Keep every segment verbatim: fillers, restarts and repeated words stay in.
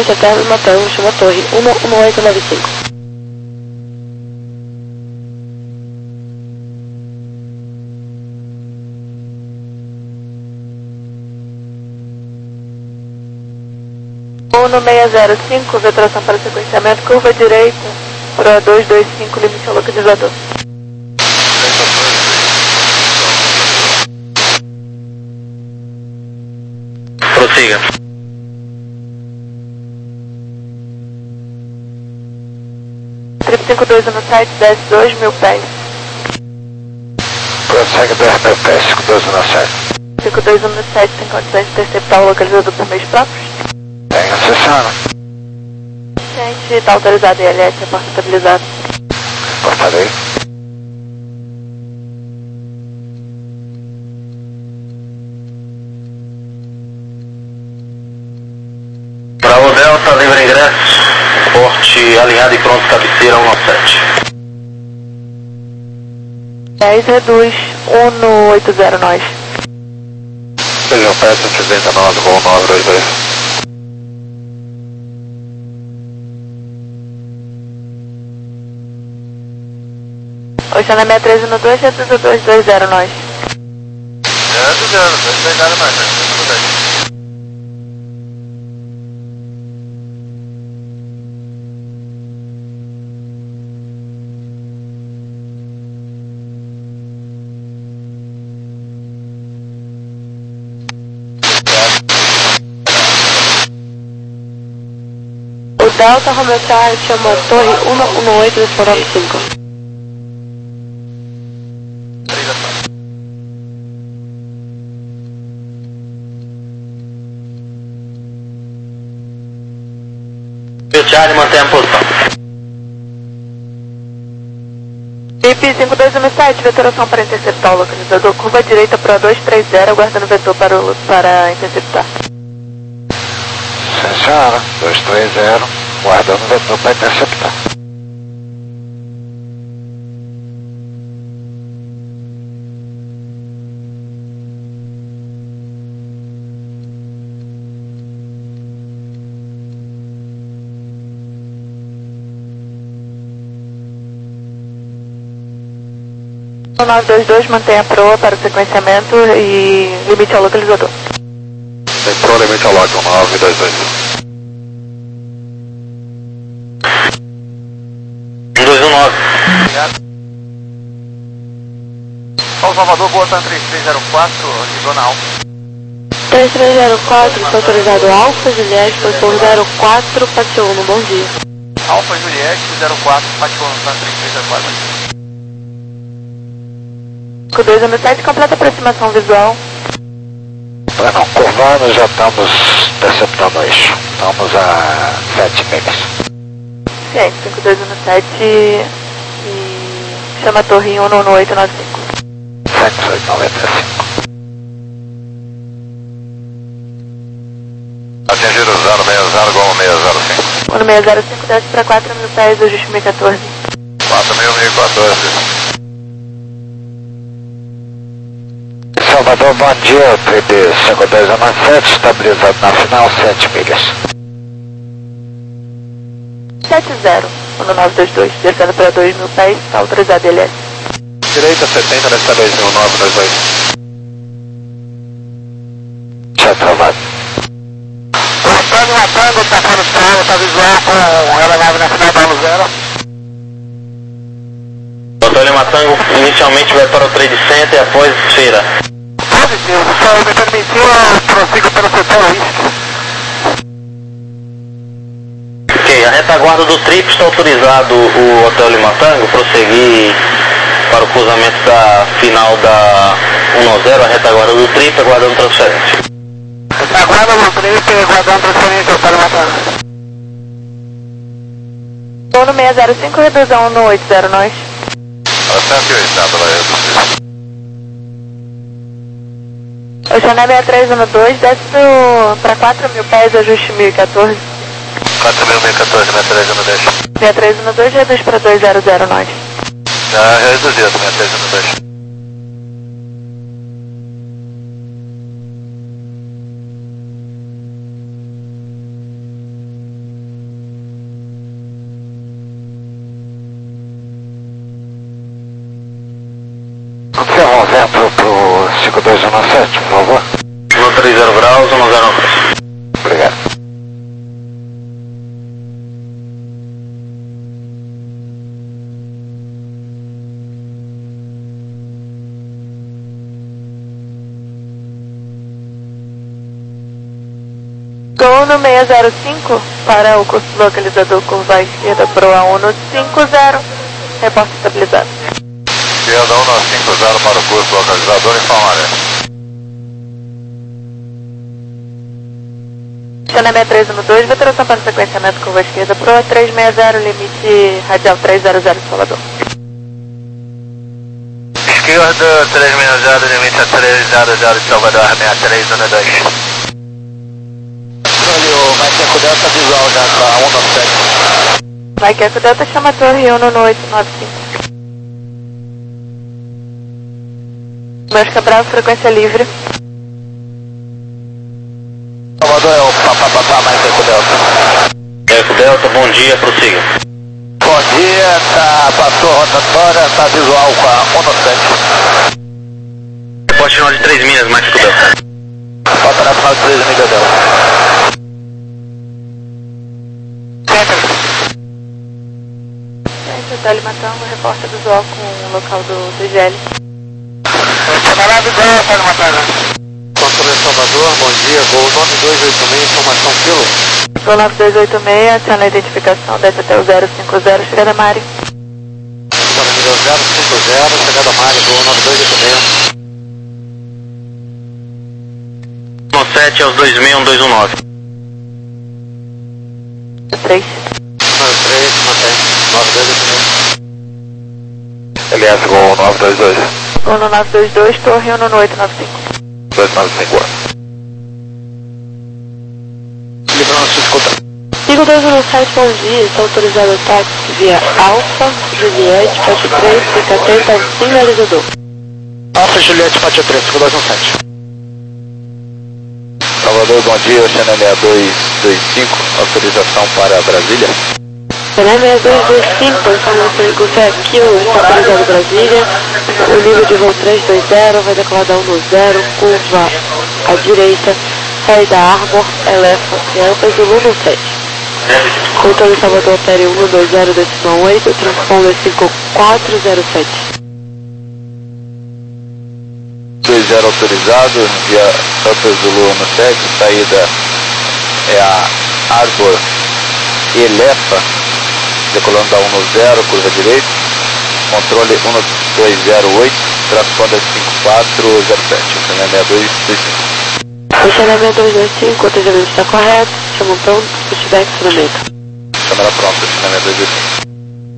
Ponte Eterno Matango, chama Torre um um oito nove cinco. um seis zero cinco, vetorização para sequenciamento, curva direita, para dois dois cinco, limite ao localizador. Prossiga. Trip cinco dois no site, desce dois mil pés. Prossegue dois mil pés, cinco dois no site. cinco dois no site, tem condições de interceptar o localizador por meios próprios? Tem, acessando. Gente, está autorizado I L S, a porta estabilizada. Portarei. Bravo Delta, livre ingresso. Porte alinhado e pronto, cabeceira um nove sete. dez reduz, um no oito zero nós. Sejam peças setenta e nove, voo nove dois dois. Oceana seis três no dois, reduz dois dois zero nós. É, dois dois zero mais, né? O Delta Romeo Charlie chamou Torre um um oito nove cinco. Charlie, mantém a posição. I P cinco dois um sete, vetoração para interceptar o localizador, curva direita para dois três zero, aguardando o vetor para, o, para interceptar. Sim, senhora. dois três zero, guardando o vetor para interceptar. nove dois dois, mantenha a proa para o sequenciamento e limite ao localizador. Tem pro limite ao log, nove dois dois. um dois um nove. Obrigado. São Salvador, boa Santa três três zero quatro, de zona alfa. três três zero quatro, está autorizado Alfa Juliette, posição zero quatro, Patiolo, bom dia. Alfa Juliette, zero quatro, Patiolo, Santa três três zero quatro. cinco dois um sete, completa aproximação visual. Para não curvar, nós já estamos interceptando o eixo. Estamos a sete milhas. Ciente, cinco dois um sete e chama a torre um um oito nove cinco. sete oito nove cinco. Atingido zero seis zero, gol seis zero cinco. um seis zero cinco, desce para quatro mil pés, ajuste mil e quatorze. quatro mil e quatorze. Salvador, bom dia, trip cinco dois um sete, estabilizado na final, sete milhas. sete zero, um nove dois dois, descendo para dois mil pés, está autorizado I L S. Direita setenta, nesta dois mil nove dois dois. Já travado. Matando, matando, tá fora do solo, tá visual com ela nave na final, dano zero. Doutor Matango, inicialmente vai para o trade center e após esfera. Positivo, só me permitiu, eu prossigo pelo setor uísque. Ok, a retaguarda do trip está autorizado o Hotel Limatango prosseguir para o cruzamento da final da um zero, a retaguarda do trip, aguardando transferência. Retaguarda do trip, aguardando transferência, Hotel Limatango. um seis zero cinco, reduz a um oito zero nós. cento e oitenta, ela é Oceana seis três um dois, desce para quatro mil pés, ajuste mil e quatorze. quatro mil e quatorze, seis três um dois. seis três um dois, reduz para dois zero zero nós. Já reduziu, seis três um dois. cinco dois um sete, por favor. um trinta graus, um zero dois. Obrigado. Gol no seis zero cinco para o curso localizador curva à esquerda Pro A um cinco zero, reporte estabilizado. Esquerda um cinco zero para o curso localizador em Palmaré. Chana seis três um dois, veteração para o sequenciamento curva à esquerda Pro A três seis zero, limite radial três zero zero de Salvador. Esquerda três seis zero, limite a três zero zero de Salvador, seis três um dois. Vai Queco Delta visual já para um nove sete. Vai Queco Delta, chama a torre um no oito nove cinco. Meus Cabral, frequência livre. Salvador é o papapá mais Queco Delta. Queco Delta, bom dia, prossiga. Bom dia, tá, passou a rotatória, tá visual com a um nove sete. Reporte final de três milhas, mais Queco Delta. Falta na final de três milhas Delta. Hotel Matango, repórter visual com o local do D G L. Camarada igual, Hotel Matango. Controle Salvador, bom dia, Gol nove dois oito seis, informação Kilo. Gol nove dois oito seis, aciona a identificação, desce até o zero cinco zero, chegada Mari. Para nível zero cinco zero, chegada Mari, Gol nove dois oito seis. um sete aos dois seis um dois um nove. três. nove três, mantém. nove dois oito seis. L S Gol nove dois dois. Gol no nove dois dois, torre um no oito nove cinco. dois nove cinco. Livrão-se, escuta. Eagle dois um sete, bom dia, está autorizado o táxi via Alfa, Juliette, Pátio três, fica atento ao sinalizador. Alfa, Juliette, Pátio três, cinco dois um sete. Salvador, bom dia, Oceana seis dois dois cinco, autorização para Brasília. Oceana seis dois dois cinco, informação de curso é Kilo, está autorizado Brasília, o nível de voo três dois zero, vai decolar da um no zero, curva à direita, saída Arbor, eleva, Alfa, Zulu no sete. Controle Salvador, opere um dois zero, decisão oito, transponder cinco quatro zero sete. dois zero autorizado, via Alfa Zulu no sete, saída é a Arbor Elefa, decolando da um no zero, curva direita, controle um dois zero oito, transponder cinco quatro zero sete, Oceana seis dois dois cinco. Oceana seis dois dois cinco, o atendimento está correto, chama pronto, feedback finalmente. Câmera pronta, Oceana seis dois dois cinco.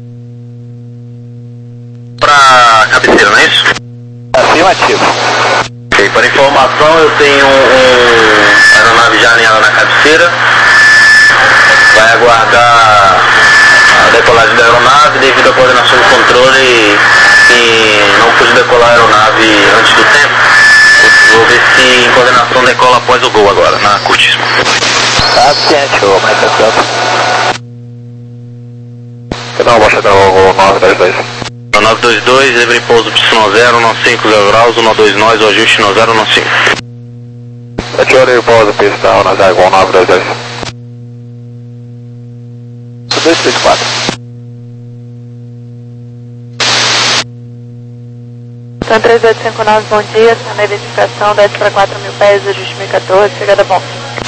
Pra cabeceira, não é isso? Afirmativo. Ok, para informação, eu tenho um, um aeronave já alinhada na cabeceira. Vai aguardar a decolagem da aeronave devido à coordenação do controle e, e não pude decolar a aeronave antes do tempo. Vou ver se em coordenação decola após o gol agora, na curtíssima. Tá ciente, ô mais tranquilo. Não, baixa da o nove dois dois. nove dois dois, livre pouso Y zero, nove cinco zero graus, um dois nós, o ajuste no zero nove cinco. Aqui olhei o pouso, pista, na zero igual nove dois dois. dois três quatro. Então três oito cinco nove, bom dia, na identificação, desce para quatro mil pés, ajuste mil e quatorze, chegada bom.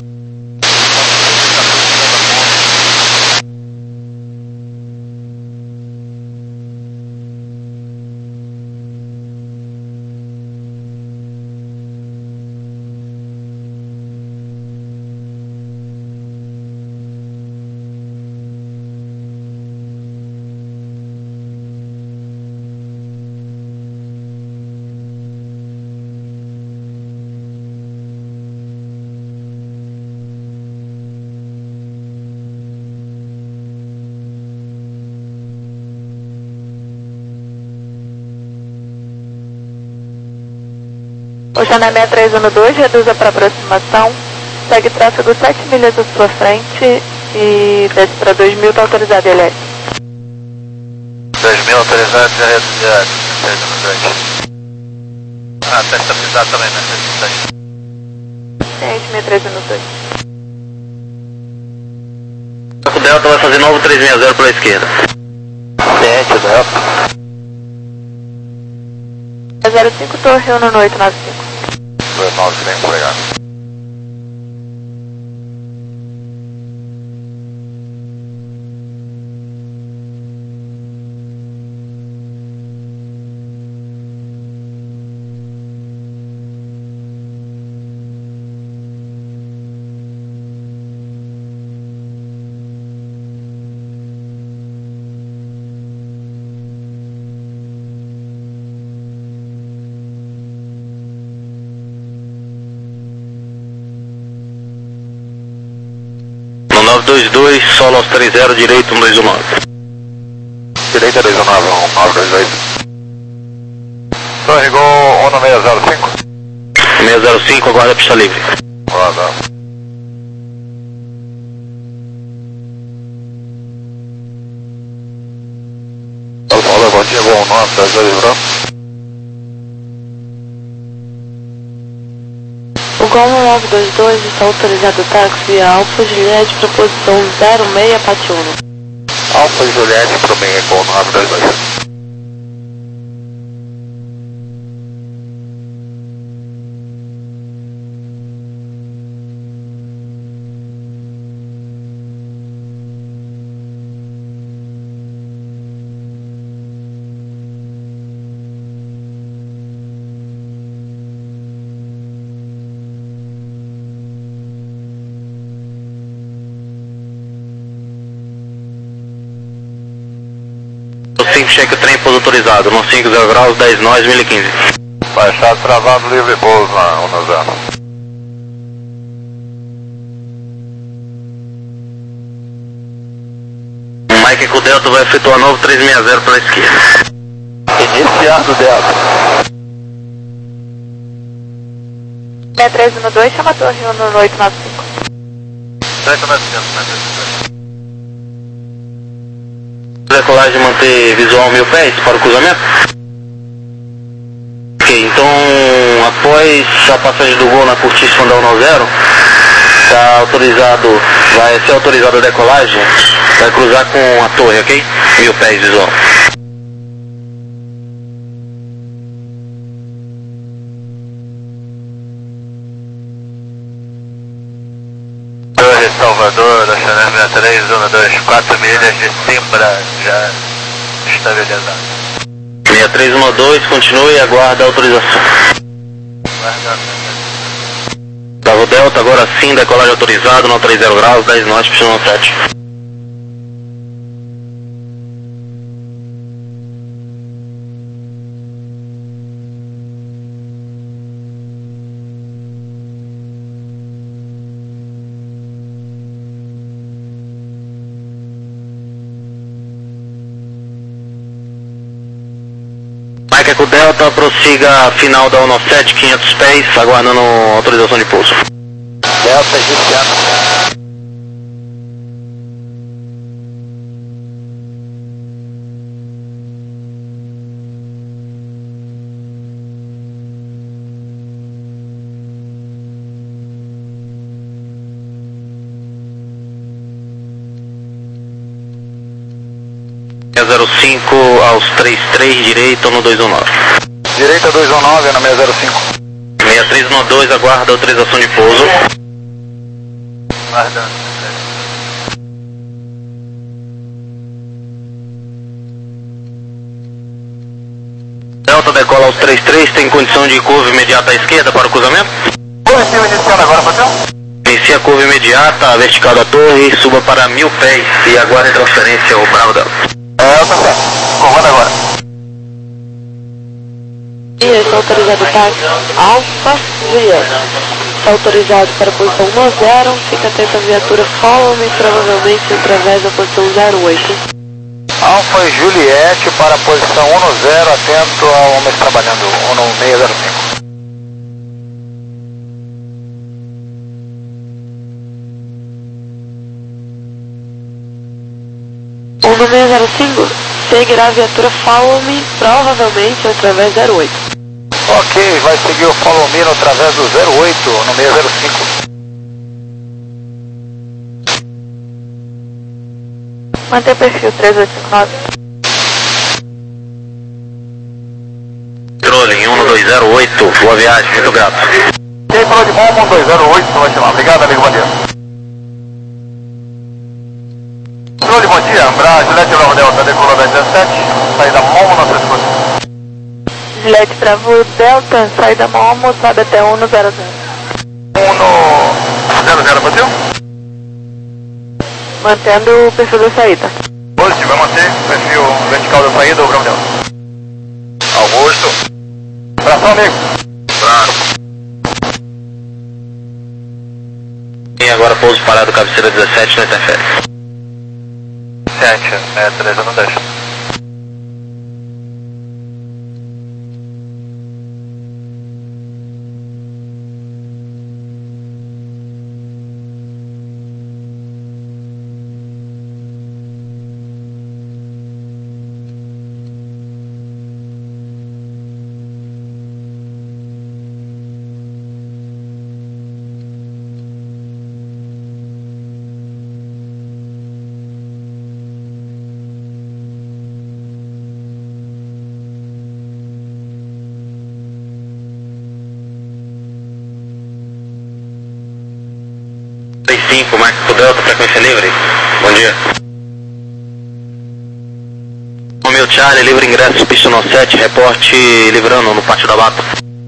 Oceana seis três um dois, reduza para aproximação, segue tráfego sete milhas à sua frente e desce para dois mil, está autorizado L S. dois mil autorizado, já reduzir Ah, tá estabilizado também, né? Ciente, sessenta e três minutos dois. O Delta vai fazer novo três seis zero pela esquerda. Ciente, Delta. zero cinco, torre um no oito nove cinco. dois nove cinco, obrigado. nove dois dois, solo aos três zero, direito um dois um nove. Direita dois um nove, um nove dois dois. Torre Gol um no seis zero cinco. seis zero cinco, aguarda a pista livre. Guarda. Paulo, bom dia, Gol um nove, dez dois livrão. O Gol nove dois dois está autorizado táxi via Alfa Juliette para posição zero seis Patiuno. Alfa Juliette para mim, Gol nove dois dois. cinco, cheque o trem, pouso autorizado, no cinco zero graus, dez nós, mil e quinze. Baixado, travado, livre pouso na um no zero. O Mike com o Delta vai efetuar novo três seis zero pela esquerda. Iniciado Delta. sessenta e três um dois, chama a torre um no oito nove cinco. oito nove cinco. Decolagem manter visual mil pés para o cruzamento? Ok, então após a passagem do Gol na cortiça da um zero, está autorizado, vai ser autorizada a decolagem, vai cruzar com a torre, ok? Mil pés visual. Torre Salvador, Oceano sessenta e três, um dois, quatro milhas de Simbra, já estabilizado. sessenta e três um dois, continue e aguarda a autorização. Bravo Delta, agora sim, decolagem autorizado, no três zero graus, dez nós, piscina sete. Mike com o Delta, prossiga a final da um sete, quinhentos pés, aguardando autorização de pouso. Delta iniciando. zero cinco aos três três, direito no dois um nove. Direita dois um nove, na seis zero cinco. sessenta e três um dois, aguarda a autorização de pouso. Guardando. Delta decola aos três três, tem condição de curva imediata à esquerda para o cruzamento? Torre civil iniciando agora, Patrão. Inicia a curva imediata, vertical da torre, suba para mil pés e aguarde a transferência ao Bravo Delta. É, tá certo. Comando agora. E está autorizado táxi Alfa Juliette. Está autorizado para a posição um zero, fica atento à viatura Follow Me, provavelmente através da posição zero oito. Alfa Juliette para a posição um no zero, atento a homens trabalhando um no seis zero cinco. um no seis zero cinco, seguirá a viatura Follow Me, provavelmente através zero oito. Ok, vai seguir o follow me através do zero oito no seis zero cinco. Mantém perfil três oito cinco nove. Trolling um dois zero oito, boa viagem, muito grato. E aí, falou de bom, um dois zero oito, vai chamar. Obrigado, amigo, bom dia. Trolling, bom dia, Ambra, Gillette Bravo Delta, decolou da dezessete, saída Momo, nossa escuta. Gillette Bravo Delta, saída Momo, sobe até um no zero zero. um no zero zero, bateu? Mantendo o perfil da saída. Positivo, vai manter o perfil vertical da saída, o Bravo Delta. Augusto. Abração, amigo. Claro. E agora pouso parado, cabeceira dezessete, não interfere. sete, é, três, não deixa. cinco, Marco Delta, frequência livre. Bom dia. Romeu Charlie, livre ingresso, pista no sete, reporte livrando no pátio da Bata.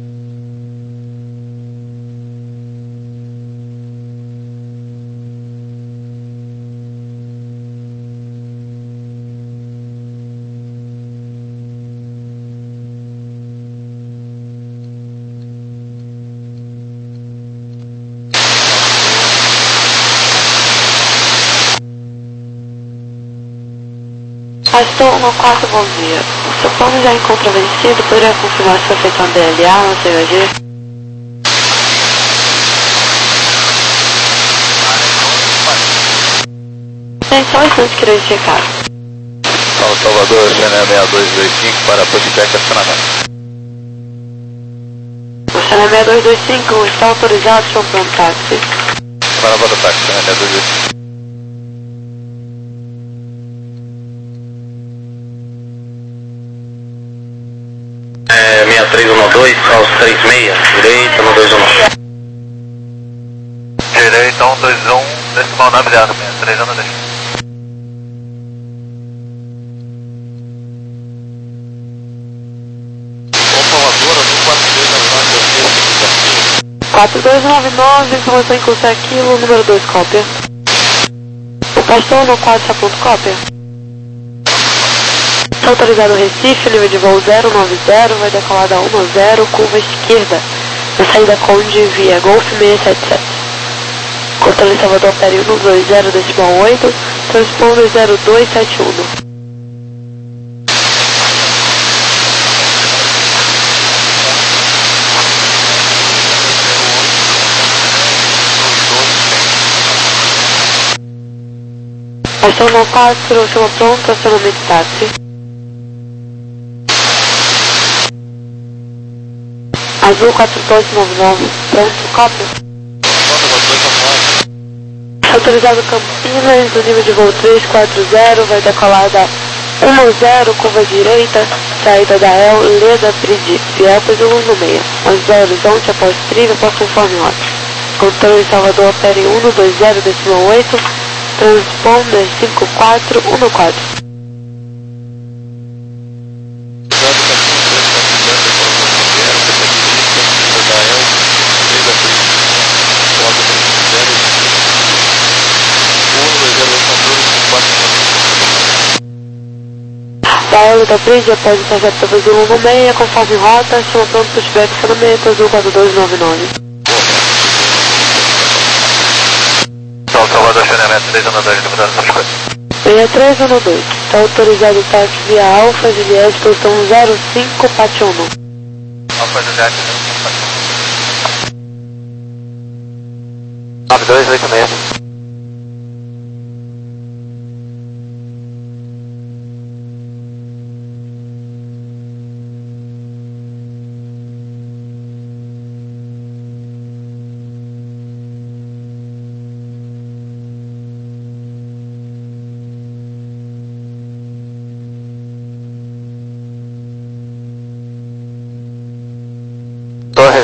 Aston no quatro, bom dia. O seu plano já encontra vencido, poderia confirmar se foi feito um D L A no C V G? Tem só um instante que irei checar. Paulo Salvador, C N E seis dois dois cinco para pushback acionamento. O C N E seis dois dois cinco está autorizado, seu plano táxi. Para o táxi, C N E seis dois dois cinco. É, seis três um dois, aos três seis, direita no dois um nove. Direita um dois um, decimal navegado, seis três um dois. Conformadora no quatro dois nove nove. quatro dois nove nove, informação em curso aquilo, número dois, cópia. O Castor no quatro, ponto cópia. Está autorizado o Recife, nível de voo zero nove zero, vai decolar da um zero, curva esquerda, na saída Conde via Golf seis sete sete. Cortando em Salvador, opere um dois zero, decimal oito, transponder zero dois sete um. Ação no quatro, chama pronto, acionamento táxi. Azul quatro dois nove nove, pronto, cópia. Autorizado Campinas, do nível de voo três quatro zero, vai decolar da um zero, curva direita, saída da El, Leda, Pridi, Fiel, Pesulo no meio. onze horizonte, após trilha, para conforme rota. Controle em Salvador, opere um dois zero, decimal oito, transponder cinco quatro um quatro. Paulo da Bridge, após o trajeto da Pesulo no meio, conforme rota, chama pronto pushback, acionamento azul quatro dois nove nove. São Salvador, acionamento três um dois, deputado São seis três um dois, está autorizado o táxi via Alfa, Juliette, posição zero cinco, Pátio um. Alfa, Juliette, nove dois oito seis.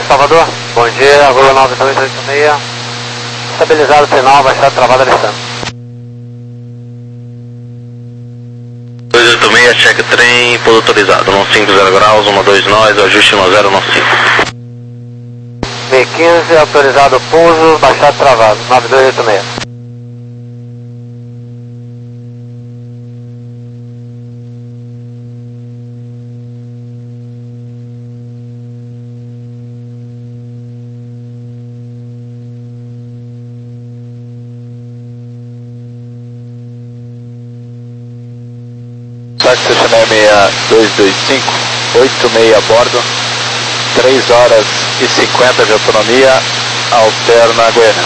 Salvador. Bom dia, Gol nove dois oito seis. Estabilizado o sinal, baixado, travado, Alessandro. dois oito seis, cheque trem, pouso autorizado. um cinco zero graus, um dois nós, ajuste um zero nove cinco. B quinze, autorizado pouso, baixado, travado, nove dois oito seis. Táxi C N M dois dois cinco, oito seis a bordo, três horas e cinquenta de autonomia, alterna Goiânia.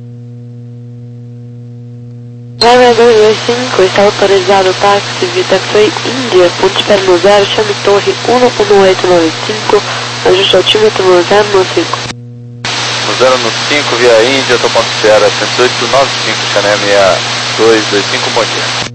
Nove dois dois cinco, está autorizado o táxi Vitaxway Índia, ponto de espera no zero, chame torre um um oito nove cinco, ajuste altímetro no zero no cinco. No zero no cinco, via Índia, estou ponto de espera, cento e oito nove cinco, C N M dois dois cinco, bom dia.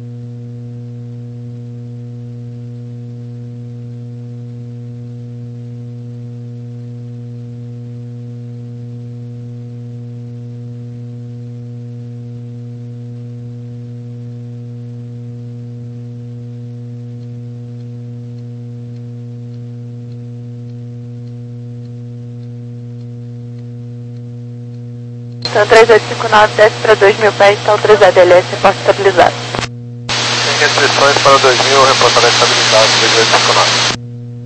Então três oito cinco nove desce para dois mil pés, está autorizado L S, reporte estabilizado. Sem restrições para dois mil, reportamento estabilizado, três oito cinco nove.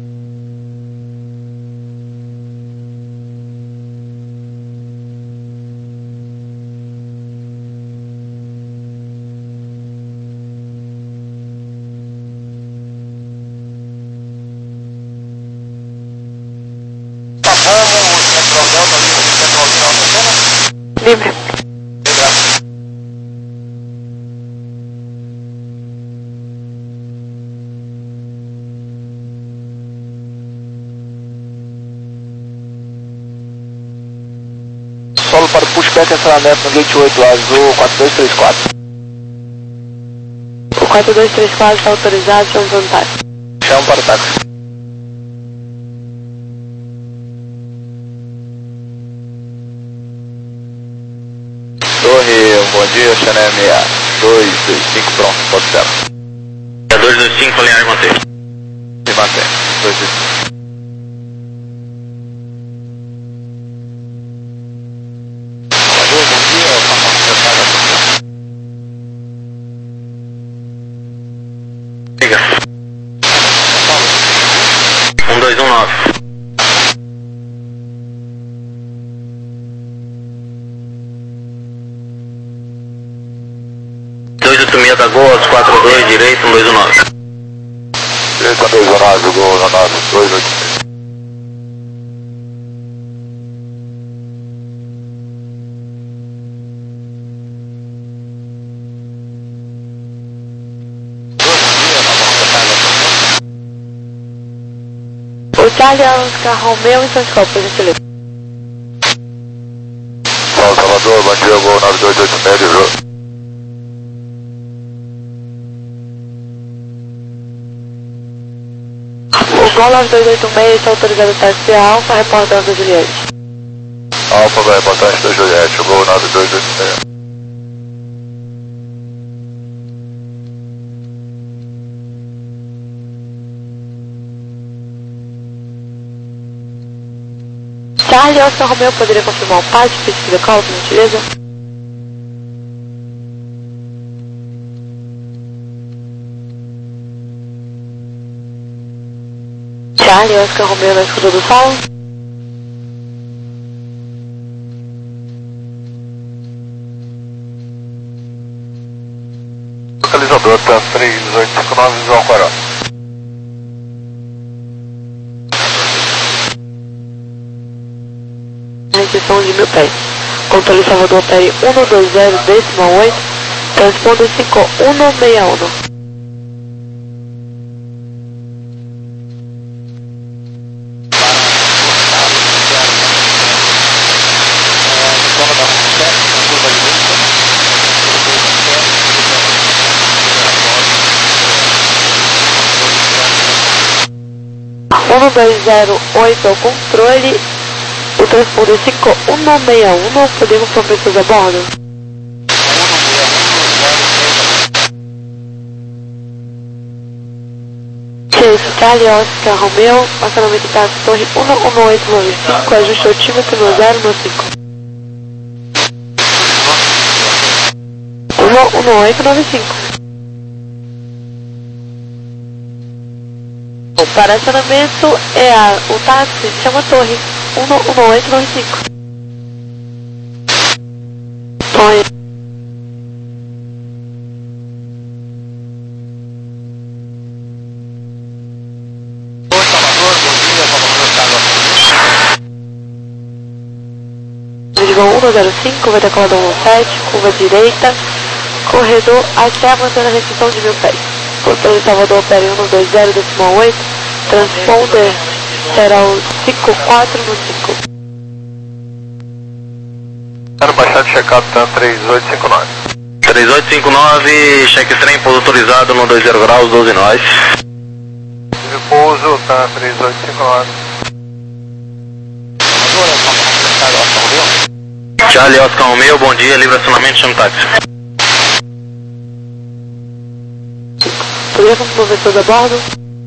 Tá bom, o Central Delta ali, o Central Delta, Livre. Solo para o pushback acionamento no gate oito azul quatro dois três quatro. O quatro dois três quatro está autorizado, chama para o táxi. Chama para o táxi. Torre, um bom dia, C N M dois dois cinco, pronto, pode ser. É dois dois cinco, alinhar e manter. E mantém, dois dois cinco. Salvador, bom dia, Liga. um dois um nove. dois oito seis da Goas, quatro dois, direito, um dois um nove. Direito, um dois um nove, Gol nove dois oito seis. O Charlie Oscar Romeo em Santos, por gentileza. Salvador, bom dia, Gol nove dois oito seis, viu? O Gol nove dois oito seis está autorizado o táxi Alfa, reportando da Juliette. Alfa vai reportagem da Juliette, Gol nove dois oito seis. Charlie Oscar Romeo, poderia confirmar o pássio, pesquisa call, por gentileza? Charlie Oscar Romeo na escuta do sol. Localizador tá três oito cinco nove, João Coral. Restrição de mil pés. Controle Salvador P R um dois zero, decimal oito, transponder cinco um seis um. um dois zero oito ao controle, O transponder cinco um seis um, podemos com pessoas a bordo? Chase, Charlie, Oscar, Romeo, acionamento de táxi, torre um um oito nove cinco, ajuste altímetro no zero no cinco. um um oito nove cinco. Para acionamento é a, o táxi chama a torre um um oito nove cinco. Põe. Oi, Salvador, bom dia, Salvador, Carlos. Divisão um zero cinco, vai decolar um sete, curva direita, corredor até manter a restrição de mil pés. Controle de Salvador opera um dois zero decimal oito, transponder será o cinco quatro no cinco. Ano baixado, check-out, TAM três oito cinco nove. três oito cinco nove, cheque trem, pouso autorizado no dois zero graus, doze nós. Repouso, TAM três oito cinco nove. Charlie, Oscar Romeo, bom dia, livre acionamento, chama o táxi. Poderia como professor a bordo?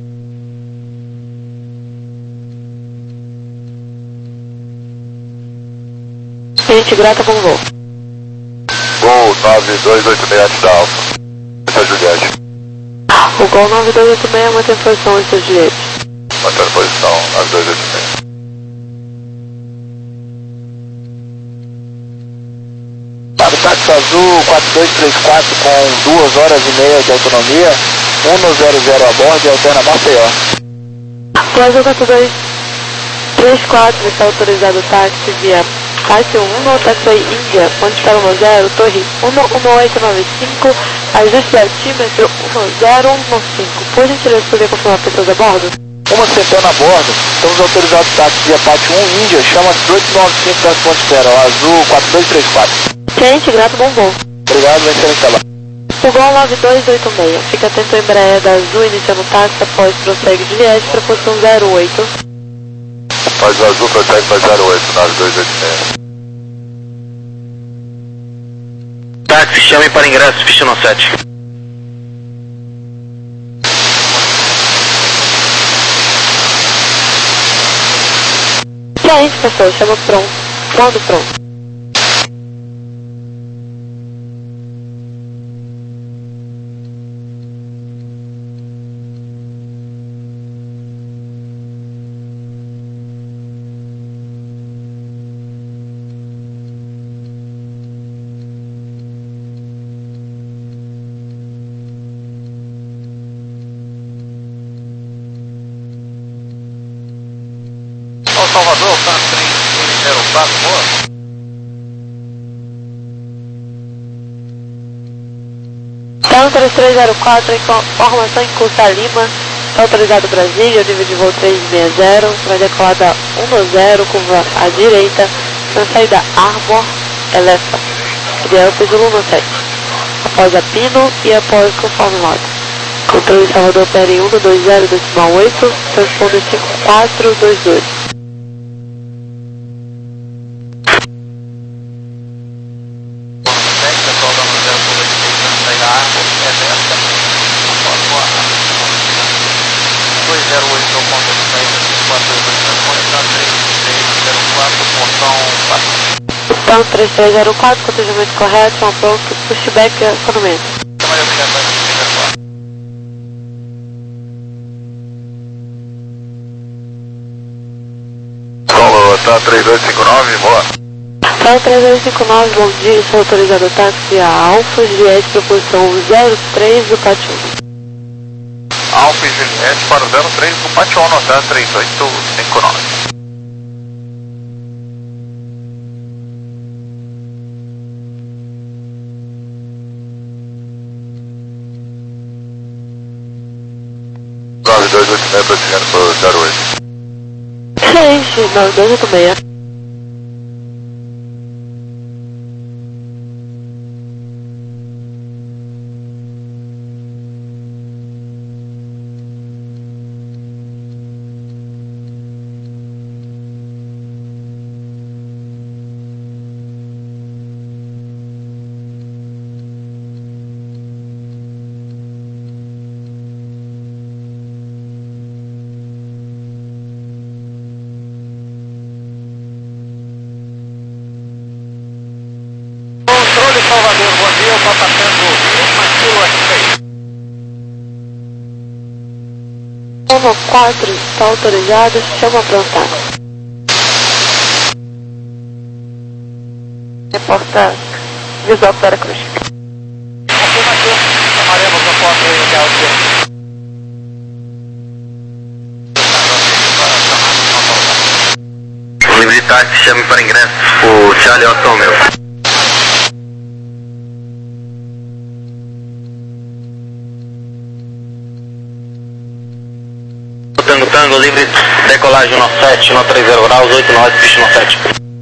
Gente, grata, bom voo. Gol nove dois oito seis da Alfa. Essa Juliette. O Gol nove dois oito seis mantém posição em seus direitos. Mantendo posição nove dois oito seis. Para o táxi azul quatro dois três quatro com duas horas e meia de autonomia, um zero zero a bordo e alterna Maceió. O Azul quatro dois três quatro está autorizado o táxi via táxi um no taxiway Índia, onde está o zero, torre um um oito nove cinco, ajuste altímetro um zero um cinco. Por gentileza, poderia confirmar pessoas a bordo? Uma centena a bordo, estamos autorizados táxi via Pátio um Índia, chama dezoito nove cinco da Ponte Azul quatro dois três quatro. Gente, grato, bom voo. Obrigado, excelente trabalho. O Gol nove dois oito seis, fica atento ao Embraer da Azul, iniciando o táxi após prossegue de Juliette para a posição zero oito. Após o Azul, prossegue para zero oito nove dois oito seis. Táxi, chame para ingresso, ficha no sete. Gente, pessoal, chama pronto. Quando pronto? Salvador, TAM três zero quatro, boa. TAM três três zero quatro, informação em curso a Lima, está autorizado Brasília, nível de voo trezentos e sessenta, vai decolar da um zero, curva à direita, na saída Arbor, Elefa, ideal Zulu no sete, após a Pino e após conforme modo. Controle de Salvador opera em um dois zero decimal oito, transponder cinco quatro dois dois. TAM três três zero quatro, contingimento correto, um pronto, pushback e acionamento. TAM três dois cinco nove, boa. TAM três dois cinco nove, bom dia, estou autorizado o táxi a Alfa, Juliette, proposição zero três do Pátio um. Alfa e Juliette para o zero três do Pátio um, TAM três oito cinco nove. nove dois oito seis, prosseguindo para o zero oito. Gente, nove dois oito seis. Alfa Tango Lima Kilo X. Alfa quatro está autorizado, chama a plantar. Reporta visual para Cruz. Afirmativo, chamaremos o ponto inicial de O livre de táxi, chame para ingresso. O Charlie Otto meu. Tango Tango, livre, decolagem no sete, no trinta graus, oito nove, piche no sete.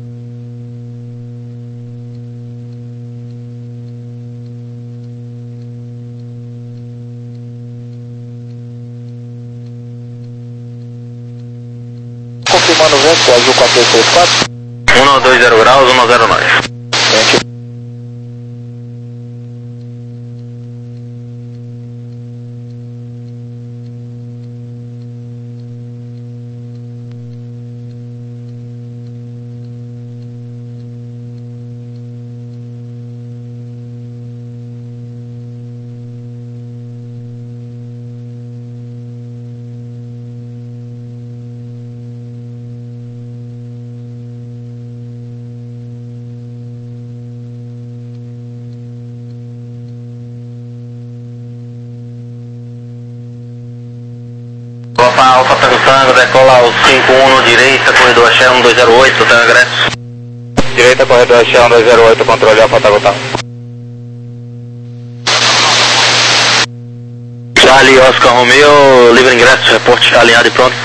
confirmando o vento, Azul quatro dois três quatro. um dois zero graus, um zero nove. Gente. Opa, Alfa Tango Tango, decola o cinco um no direita, corredor Axé um dois zero oito, tem ingresso. Direita, corredor Axé um dois zero oito, controle Alfa Tango Tango. Charlie Oscar Romeo, livre ingresso, reporte alinhado e pronto.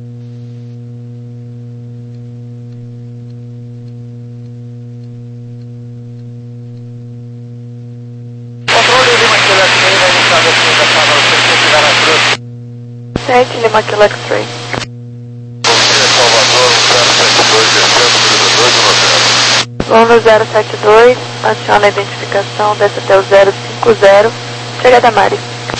Controle Lima Kilo X-Ray, vai iniciar a descida para o circuito da Cruz. sete Lima Kilo X-Ray. Salvador, zero sete dois, descendo, Luna zero sete dois, aciona a identificação, desce até o zero cinco zero, chega da Mari.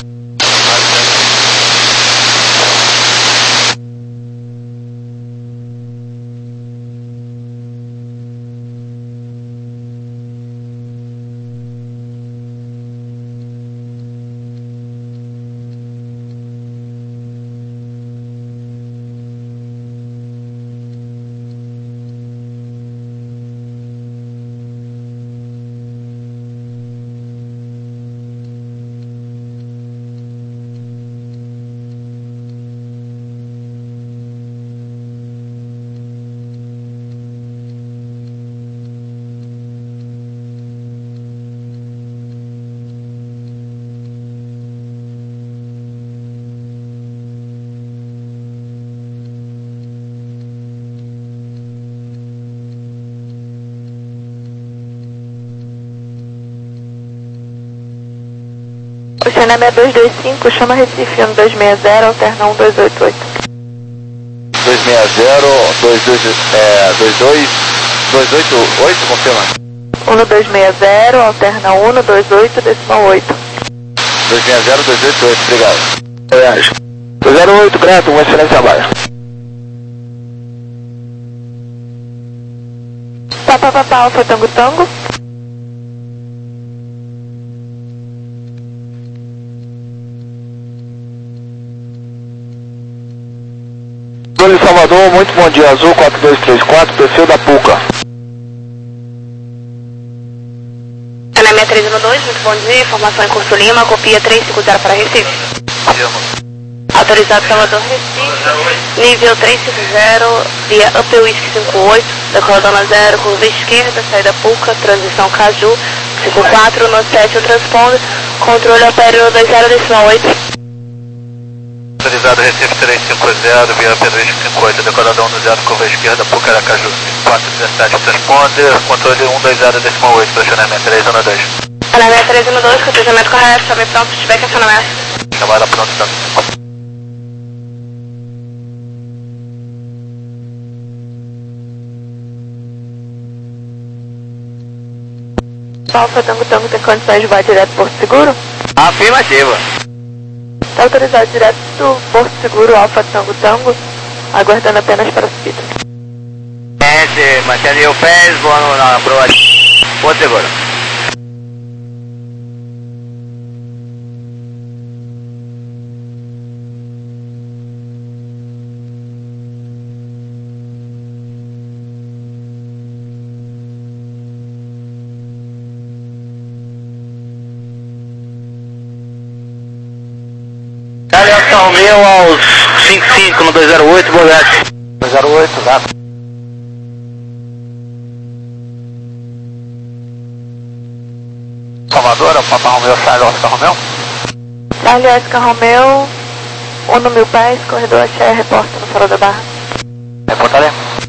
O Xené seis dois dois cinco, chama Recife um dois seis zero, alterna um dois oito oito. dois seis zero, dois dois, é, dois dois, dois oito oito, confirma. um dois seis zero, alterna um dois oito, decimal oito. dois seis zero, dois oito oito, obrigado. Reage. dois zero oito, grato, um excelente trabalho. Papa Papa Alfa Tango Tango. Controle Salvador, muito bom dia, Azul quatro dois três quatro, perfil da Puca. Ana seis três um dois, muito bom dia, informação em Curso Lima, copia três cinco zero para Recife. Autorizado Salvador Recife, nível três cinco zero, via Up Whisky cinco oito, decola Dona Zero, curva esquerda, saída Puca, transição Caju, cinco quatro, no sete o transponder, controle opera dois zero decimal oito. Autorizado Recife três cinco zero, via Up Whisky cinco oito, decola Dona Zero, curva esquerda, Puca, Aracaju, cinco quatro dezessete, transponder, controle um dois zero decimal oito, pressionamento três um dois. Ana seis três um dois, cotejamento correto, chame pronto, feedback acionamento. Chamada pronto, tá? Alfa Tango Tango tem condições de voar direto do Porto Seguro? Afirmativa. Está autorizado direto do Porto Seguro, Alfa Tango Tango, aguardando apenas para a subida. Esse, mantenha o pé, voando na proa. Porto Seguro. Alfa Romeo aos cinco cinco no dois zero oito, Bogatti. dois zero oito, gato. Salvador, Papa Romeo, Charlie Oscar Romeo. Charlie Oscar Romeo, Uno Mil Pés, corredor Axé, reporta no Farol da Barra. Reportarei.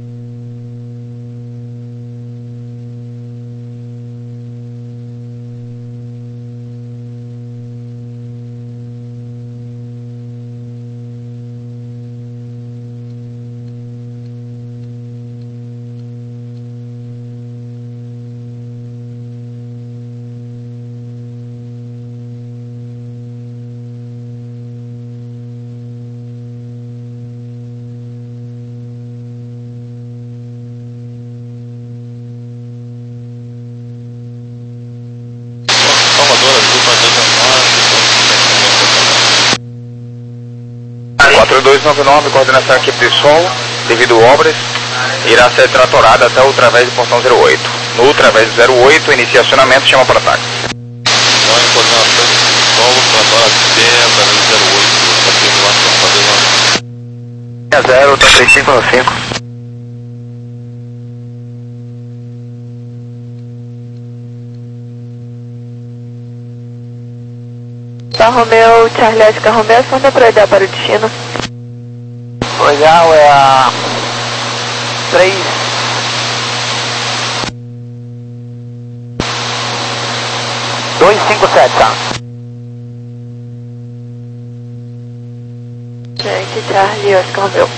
quatro dois nove nove, coordenação equipe de som, devido a obras, irá ser tratorada até o ultravéio do portão zero oito. No ultravéio zero oito, inicia acionamento, chama para ataque. Então, em coordenação de som, tratora até ultravéio zero oito, É zero, tá três cinco cinco. Alfa Romeo, Charlie Oscar Romeo, sonda para olhar para o destino. Legal, é a três. dois cinco sete, tá? Gente, Charlie Oscar Romeo.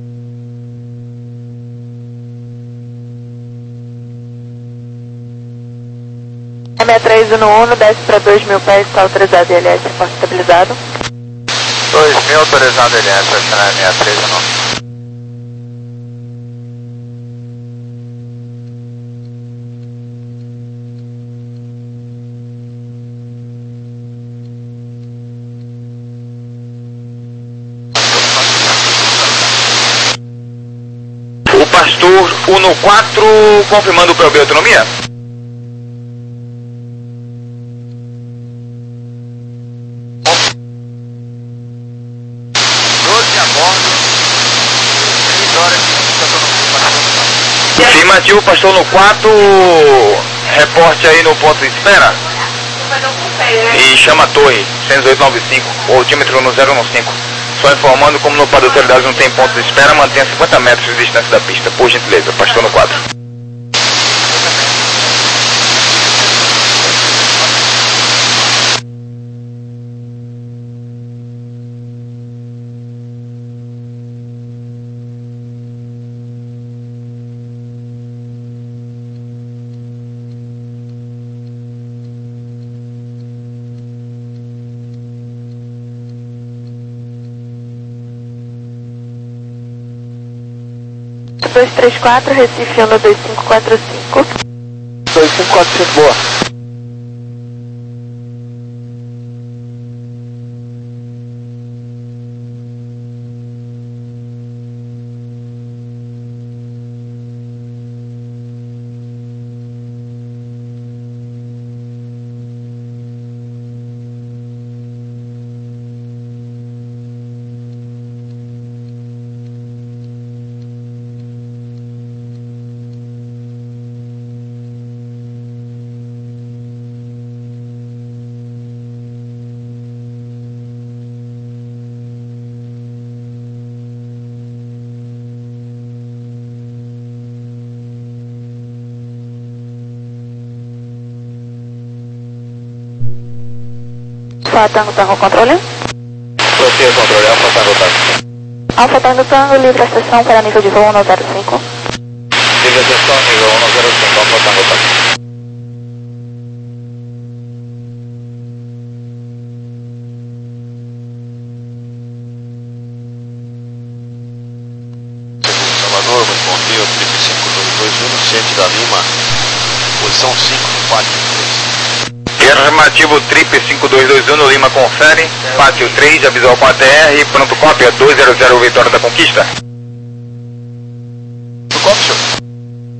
M sessenta e três um um, desce para dois mil pés, está autorizado L S, porta estabilizado. dois mil autorizado L S, acionar sessenta e três um um. O Pastor Uno quatro confirmando o P U B autonomia. Afirmativo, Pastor no quatro, reporte aí no ponto de espera e chama a torre seis oito nove cinco, o altímetro no zero um cinco. Só informando, como no padrão de autoridade não tem ponto de espera, mantenha cinquenta metros de distância da pista, por gentileza, Pastor no quatro. dois três quatro, Recife Uno dois cinco quatro cinco. dois cinco quatro cinco, boa. Alfa Tango Tango, controle. Prossiga controle, Alfa Tango Tango. Alfa Tango Tango, livre a estação para nível de voo um zero cinco. Livre a estação, nível um zero cinco, Alfa Tango Tango. Salvador, muito bom dia, triplo cinco dois dois um, Centro da Lima, posição cinco, pátio três. Afirmativo, Trip cinco dois dois um, Lima confere, pátio três, avisou com a T R, pronto cópia, dois zero zero, Vitória da Conquista. Cópia,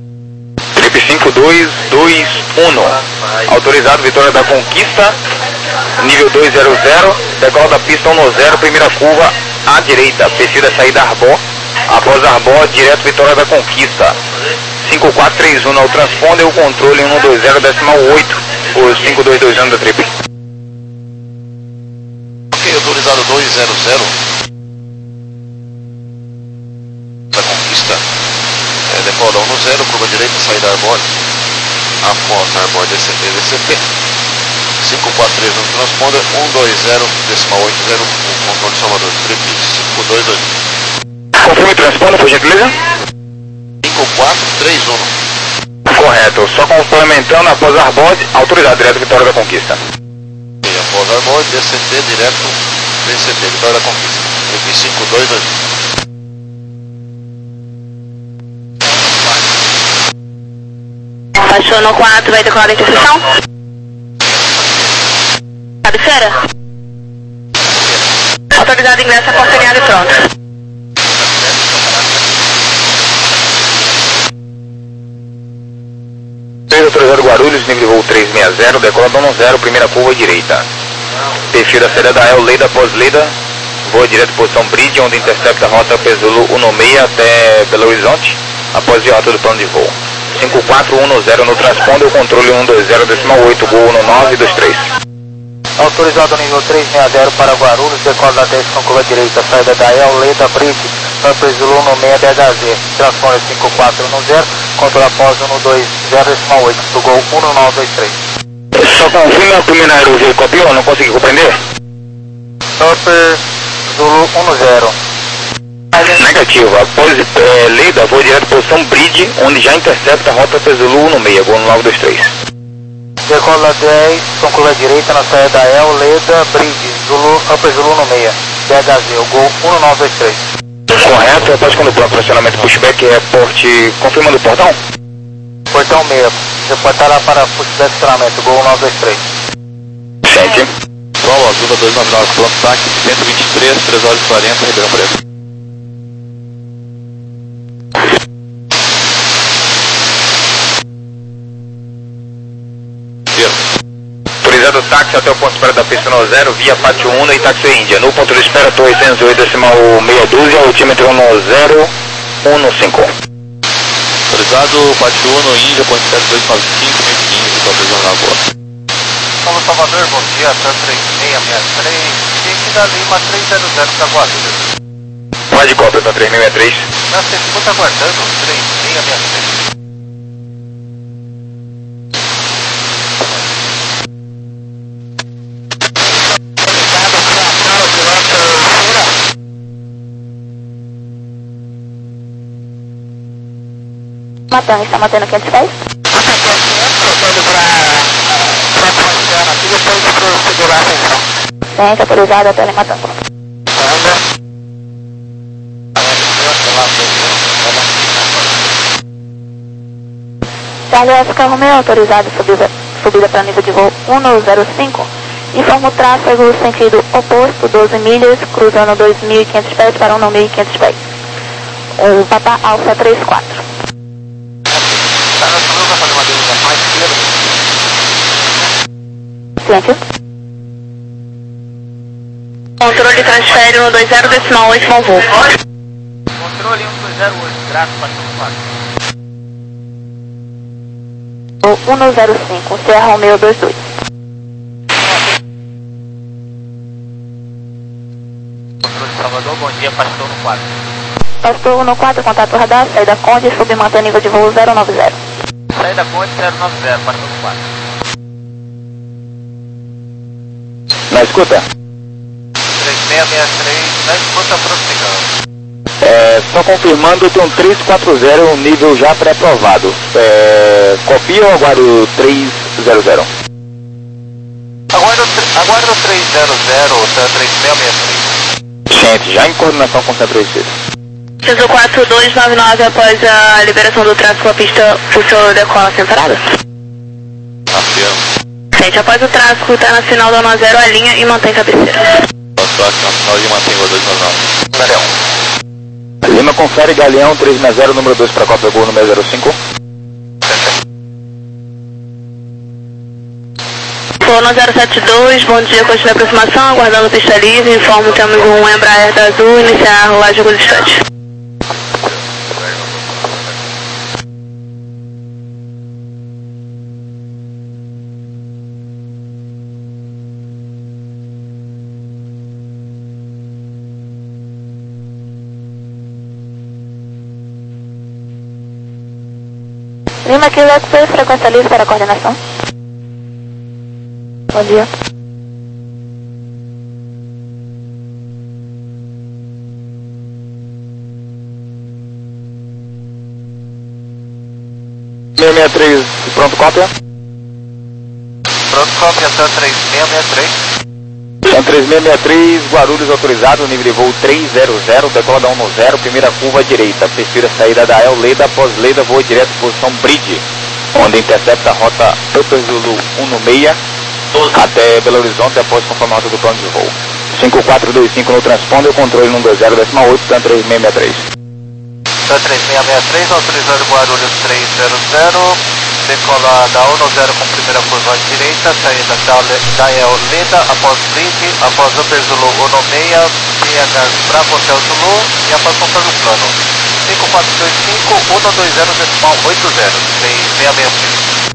Trip cinco dois dois um, autorizado, Vitória da Conquista, nível dois zero zero, decola da pista um zero, primeira curva à direita, perfil da saída Arbó, após Arbó, direto Vitória da Conquista. cinco quatro três um no transponder, o controle um dois zero, decimal oito, por cinco dois dois um da trip. Ok, autorizado dois zero zero. Da Conquista. É, decola um zero, curva direita, saída Arbó. Após Arbó, D C P, D C P. cinco quatro três um transponder, um dois zero, decimal oito zero, o controle Salvador, trip cinco dois dois. Confirme o transponder, por gentileza. cinco quatro três um. Correto, só complementando após Arbó, autorizado direto Vitória da Conquista. E após Arbó, D C T direto, D C T, Vitória da Conquista, trip cinco dois dois. Baixou no quatro, vai decolar da interseção. Cabeceira. Autorizado ingresso acompanhado e pronto. três autorizado Guarulhos, nível de voo trezentos e sessenta, decola do um zero, primeira curva direita. Perfil da saída da El, Leida após Leida, voa direto posição Bridge, onde intercepta a rota Pesulu um seis até Belo Horizonte, após de alta do plano de voo. cinco quatro um zero no transponder, o controle um dois zero, decimal oito, gol um nove dois três. Autorizado nível trezentos e sessenta para Guarulhos, decola da dez com curva direita, saída da El, Leida, Bridge, Pampa Zulu um seis D H Z, transponder cinco quatro um zero, controle após um dois zero, decimal oito, do gol um nove dois três. Só confirma a primeira aerovia copiou, não consegui compreender? Pampa Zulu um zero. Negativo, após é, Leida, vou direto posição Bridge, onde já intercepta a rota Pesulu um seis, gol nove dois três. Decola dez, com curva direita na saída da El, Leda, Bridge, Zulu, Upper Zulu no meia, D H Z, o gol um nove dois três. Correto, após quando o plano de pressionamento pushback é porte, confirmando o portão? Portão meia, reportará para pushback estacionamento, gol um nove dois três. Sente. Sol, ajuda dois nove nove, plano táxi, cento e vinte e três, três horas e quarenta, Ribeirão Preto. Autorizado táxi até o ponto de espera da pista no zero, via Pátio um e táxi Índia. No ponto de espera, Torre oitocentos e oito, decimal meia dúzia, altímetro no zero um cinco. Autorizado, Pátio um, Índia, ponto sete dois nove cinco, mil e quinze, Top Jornal Boa. Paulo Salvador, bom dia, T A três seis seis três, Chique da Lima três zero zero para Guarulhos. Vai de cópia, tá três mil e sessenta e três. Na segunda, tá aguardando, três seis seis três. Matando, está matando quinhentos pés? Sente, autorizado até ele matando. Charlie Oscar Romeo, autorizado subida, subida para nível de voo um zero cinco. Informa o tráfego sentido oposto, doze milhas, cruzando dois mil e quinhentos pés para um mil e quinhentos pés. O Papa Alfa trinta e quatro. Ciente. Controle transfere no dois zero decimal oito com voo. Controle um dois zero oito, traço quatro quatro. um zero cinco, Sierra Romeo dois dois. Controle Salvador, bom dia, Pastor no quatro. Pastor no quatro, contato radar, saída Conde, submantém nível de voo zero nove zero. Saída Conde zero nove zero, Pastor no quatro. Na escuta? três seis seis três, na escuta prosseguindo. É, só confirmando, tem um três quatro zero, nível já pré-aprovado. É, copia ou aguardo três zero zero? Aguarda o três zero zero, três seis seis três. Gente, já em coordenação com o centro Recife. Ceso quatro dois nove nove, após a liberação do tráfego, a pista funcionou decola sem parada. Afiando. Gente, após o tráfego, está na final da um zero, a linha e mantém cabeceira. Próximo nacional de mantém o dois nove nove. Galeão. Lima confere, Galeão três seis zero, número dois para Copa Gol, número zero cinco. Fono zero sete dois, bom dia, continue a aproximação, aguardando pista livre, informo que amigo um Embraer da Azul, iniciar a rolagem com distante. Lima Quebec seis, frequência livre para coordenação. Bom dia. seis seis três, pronto, cópia? Pronto, cópia, Sun três seis seis três. Sun três seis seis três, Guarulhos autorizado, nível de voo três zero zero, decola da um zero, primeira curva à direita, prefira saída da El Leda, após Leda, voa direto posição Bridge, onde intercepta a rota Pepper Zulu um seis até Belo Horizonte após confirmação do plano de voo. cinco quatro dois cinco no transponder, controle um dois zero decimal oito, Sun três seis seis três. Sun três seis seis três, autorizado Guarulhos três zero zero, decola da um zero com primeira curva à direita, saída da El Leda, após Bridge, após Upper Zulu um seis, Vienas Bravo Hotel Zulu e após controle do plano. cinco quatro dois cinco, um dois zero decimal oito zero, três seis seis três.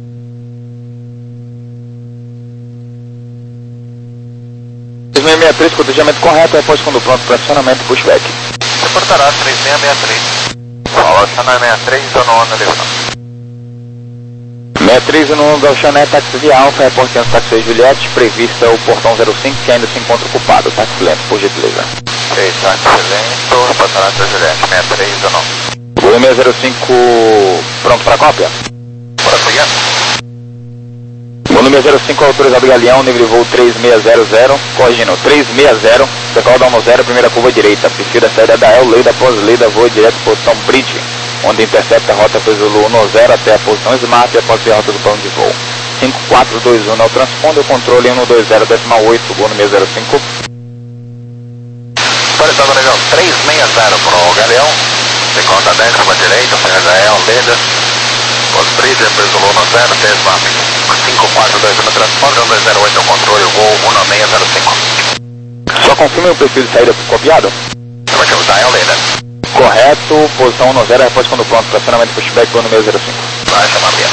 seis seis seis três, cotejamento correto, após quando pronto, pressionamento pushback. Reportará três seis seis três. Fala, Chana sessenta e três, Zona um, elevado. sessenta e três no Galchané, táxi via Alfa, reportando táxi Juliette, prevista o portão zero cinco, que ainda se encontra ocupado. Táxi lento, por gentileza. Ok, táxi lento, reportará táxi Juliette, sessenta e três, Zona um. Voo seis zero cinco, pronto para cópia? Bora seguir. Voo seis zero cinco, autorizado Galeão, nível de voo três seis zero zero, corrigindo, três seis zero, decola da um zero, primeira curva direita, prefira a saída da El Leda, após Leda, voa direto posição Bridge, onde intercepta a rota Zulu um zero até a posição Smart e após a rota do plano de voo. cinco quatro dois um no transponder, controle um dois zero decimal oito, voo seis zero cinco. Autorizado legal, três seis zero pro Galeão, decola da dez, curva direita, saída da El Leda, após Bridge, Zulu um zero, até Smart. cinco quatro dois um no transponder, um dois zero oito no controle, voo um seis zero cinco. Só confirme o perfil de saída copiado? Vai ter o da El Leda. Correto, posição um zero, após quando pronto, pressionamento pushback, voo seis zero cinco. Vai chamar Bia.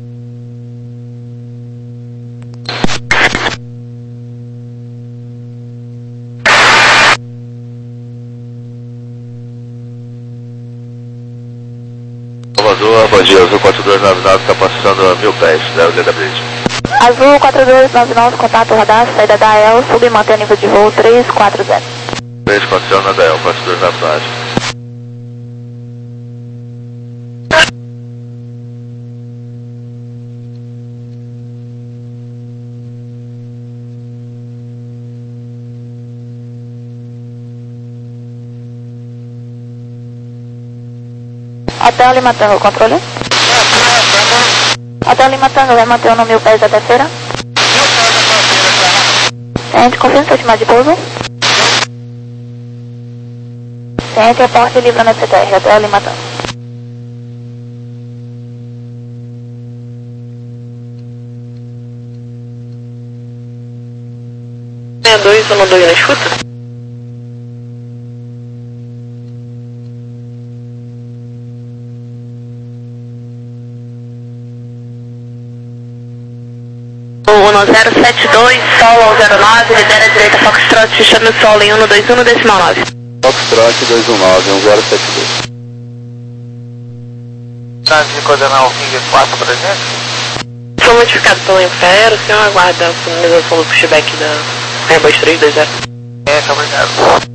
Azul, bom dia, Azul quatro dois nove nove, está passando a mil pés, zero Z da Bridge. Azul quatro dois nove nove, contato radar, saída da A E L, sub e mantém nível de voo três quatro zero. três quatro zero na D L, quatro dois nove nove. Hotel Lima Tango, controle? Hotel Lima Tango, vai manter o no mil pés até feira? Ciente, confirma seu estimado de pouso? Ciente, reporte livre na C T R, Hotel Lima Tango. sessenta e dois, um dois na escuta? um zero sete dois, Sol zero nove, lidera a direita Foxtrot, chame o Sol em um dois um decimal nove. Foxtrot dois um nove, um zero sete dois. Chance de coordenar o King quatro pra gente? Foi modificado pelo Infraero, o senhor aguarda a finalização do pushback da Airbus três dois zero. É, obrigado.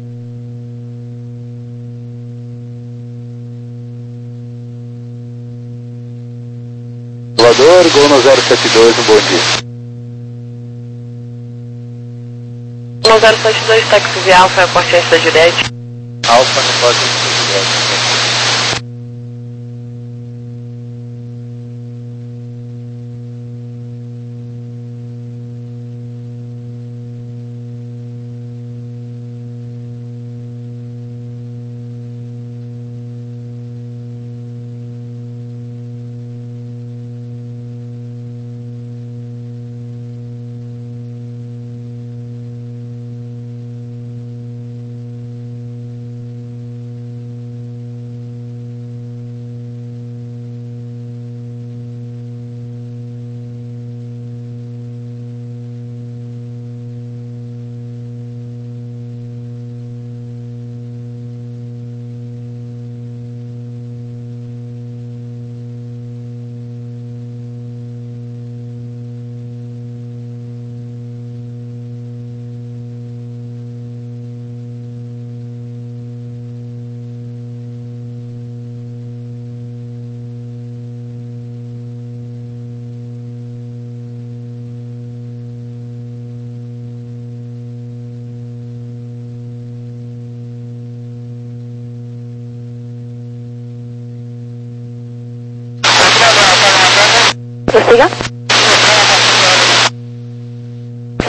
Voador, Gol no zero sete dois, um bom dia. um zero sete dois, táxi via Alfa, aporte antes da Juliette. Alfa no código de Juliette.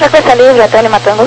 Frequência livre, até Lima Tango.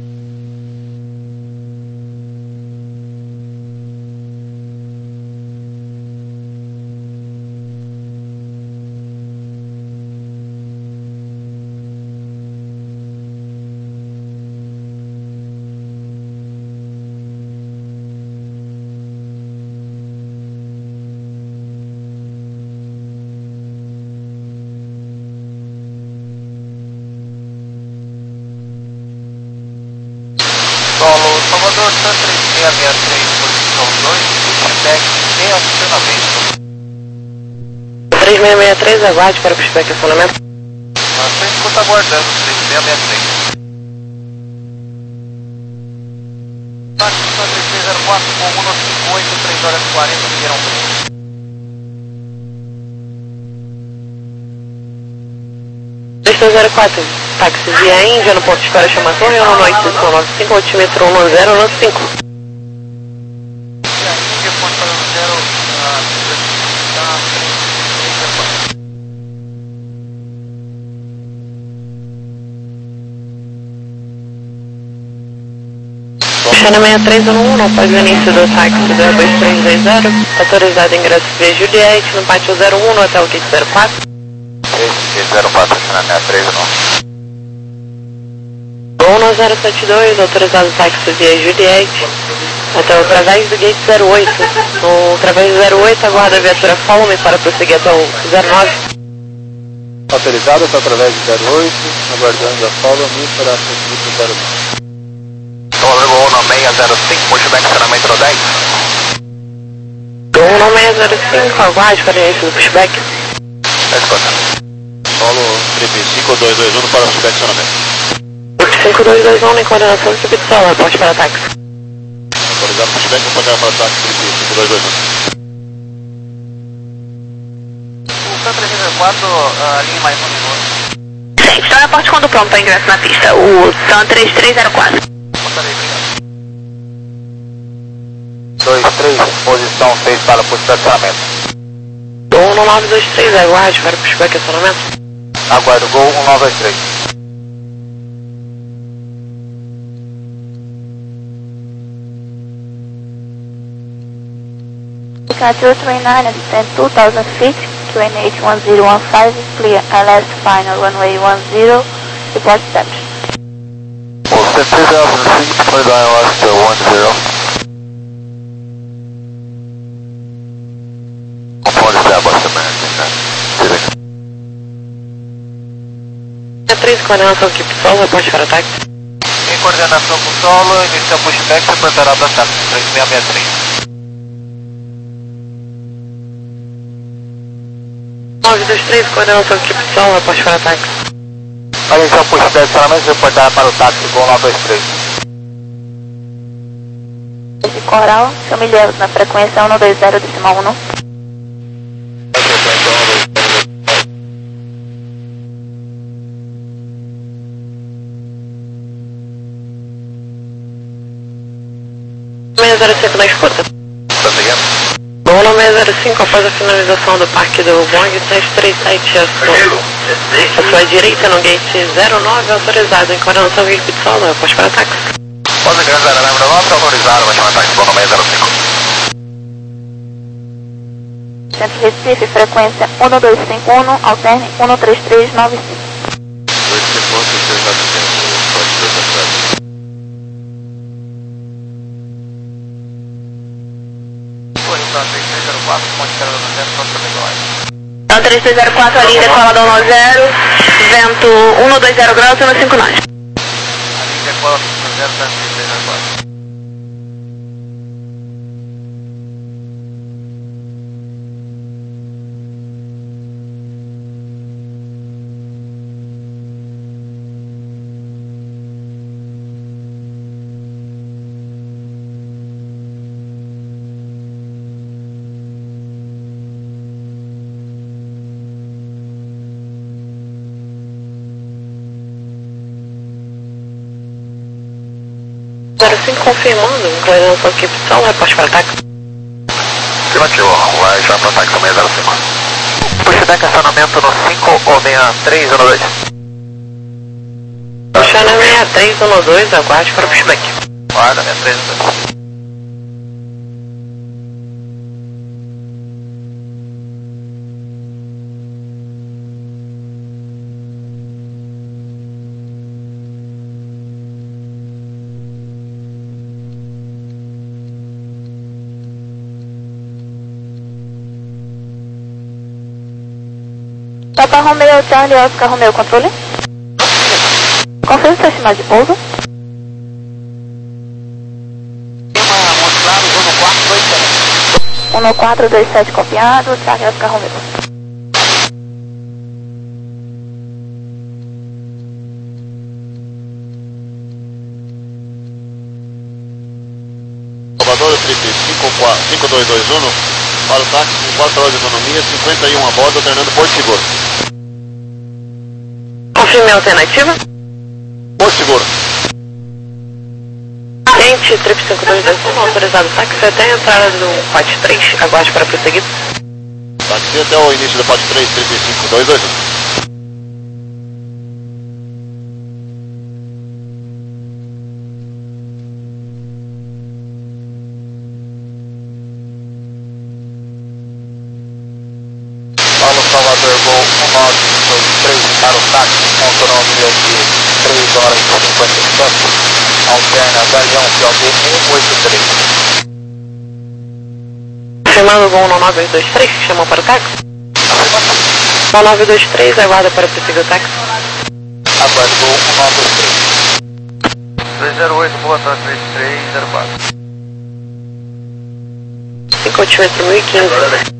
Solo Salvador, Sun três seis seis três, posição dois, pushback em acionamento. três seis seis três, aguarde para pushback em acionamento. Você escuta aguardando, três seis seis três. Táxi Sun três seis zero quatro com um nove cinco oito, três horas e quarenta, Ribeirão Preto. três seis zero quatro, táxi via Índia no ponto de espera chama Torre, um nove cinco, altímetro um zero nove cinco. Via Índia, ponto para um zero, China seis três um um, após o início do táxi zero dois três dois zero, autorizado ingresso via Juliette, no pátio zero um no hotel Gate zero quatro. três zero quatro, China seis três um. um zero sete dois, autorizado táxi via Juliette, até através do Gate zero oito. No através do zero oito, aguarda a viatura Follow-me para prosseguir até o zero nove. Autorizado até através do zero oito, aguardando a Follow-me para prosseguir para o zero nove. Tolerable um seis zero cinco, pushback acionamento no dez. um seis zero cinco, aguarde para o início do pushback. Escuta. Solo trip cinco dois dois um para pushback acionamento. cinco dois dois um, em coordenação de subsolo, reporte para táxi. Autorizado pushback, vou pagar para táxi trip cinco dois dois um. O Sun três zero quatro, uh, linha mais um minuto. Sim, estou na porta quando pronto para ingresso na pista. O Sun três três zero quatro. dois três, posição seis para pushback acionamento. um nove dois três, aguarde para pushback acionamento. Aguardo Gol um nove dois três. two three nine and descend two thousand feet, Q N H one zero one five, clear, last final runway one zero, report reception. Descend two thousand feet, twenty nine last uh, one zero. Point established, American, uh, Civic. três, coordenação aqui pro solo, reporte para táxi. Em coordenação com o solo, inicial pushback, reportará para táxi três seis seis três. nove dois três, coordenação aqui pro solo, reporte para táxi. Para iniciar pushback, acionamento, reportará para o táxi Gol nove dois três. Esse coral, familiar na frequência um dois zero decimal um. seis zero cinco na escuta. Tá seguindo? um seis zero cinco, após a finalização do parque do Boeing sete três sete, a sua direita no gate zero nove, autorizado em coordenação aqui pro solo, reporte para táxi. Pode grande zero nove, autorizado, vai chamar táxi Gol seis zero cinco. Centro Recife, frequência um dois cinco um, alterne um três três nove cinco. dois cinco um, três três nove cinco, pode dois zero. Correção três três zero quatro, ponte zero zero, ponto Então três três zero quatro ali, decolada um zero, vento um dois zero graus, cento e cinco nós. Ali decola um zero, três três zero quatro. zero cinco confirmando, coordenação aqui pro solo, reporte para táxi. Afirmativo, vai já para táxi seis zero cinco. Pushback acionamento no cinco seis três um dois. China três um dois, aguarde para o pushback. Guarda, seis três um dois. Papa Romeo, Charlie, Oscar Romeo, controle. Confirme seu estimado de pouso. um quatro dois sete copiado, Charlie, Oscar Romeo. Salvador, Trip cinco dois dois um, para o táxi com quatro horas de autonomia, cinquenta e um a bordo, alternando Porto Seguro. Confirme a alternativa. Porto Seguro. Gente, Trip cinco dois dois um, autorizado táxi até a entrada do P A T três, aguarde para prosseguir. Táxi até o início do P A T três, Trip cinco dois dois um. Paulo Salvador, Gol um nove dois três para o táxi com autonomia de três horas e cinquenta e sete, alterna Galeão P O B um oito três. Chamando Gol um nove dois três, chamou para o táxi. um nove dois três, aguarda para prosseguir o táxi. Aguardo Gol um nove dois três. dois zero oito, boa tarde, três três zero quatro. cinco altímetro mil e quinze.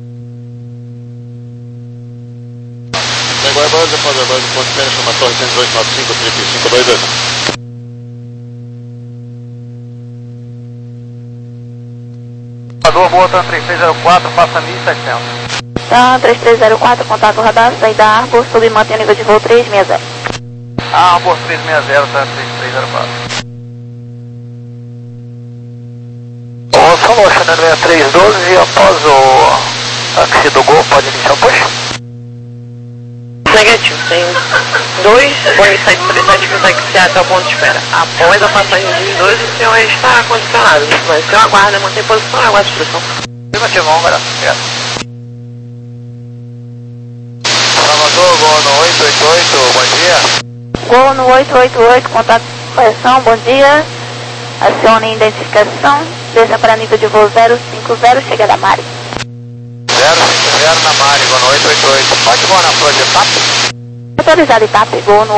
Agora já pode agora do ponto de chama Torre cento e dois nove cinco, Trip cinco dois dois. Salvador, boa tarde, três três zero quatro, passa mil e setecentos. Tá, três três zero quatro, contato radar, saída Arbor, sub mantém nível de voo três seis zero. Arbor três seis zero, tá, três três zero quatro. Ouça o Ocean sessenta e três doze e após o táxi do Gol, pode iniciar o push? Negativo, tem dois Boeing sete três sete que vai taxiar até o ponto de espera. Após a passagem dos dois, o senhor está condicionado, mas o senhor aguarda, mantém posição e aguarda a instrução. Afirmativo, obrigado. Salvador, Gol no oito oito oito, bom dia. Gol no oito oito oito, contato com correção, bom dia. Acione identificação, desça para nível de voo zero cinco zero, chega da Mari. zero cinco zero na Mari, Gol no oito oito oito. Pode voar na flor de T A P? Autorizado E T A P, Gol no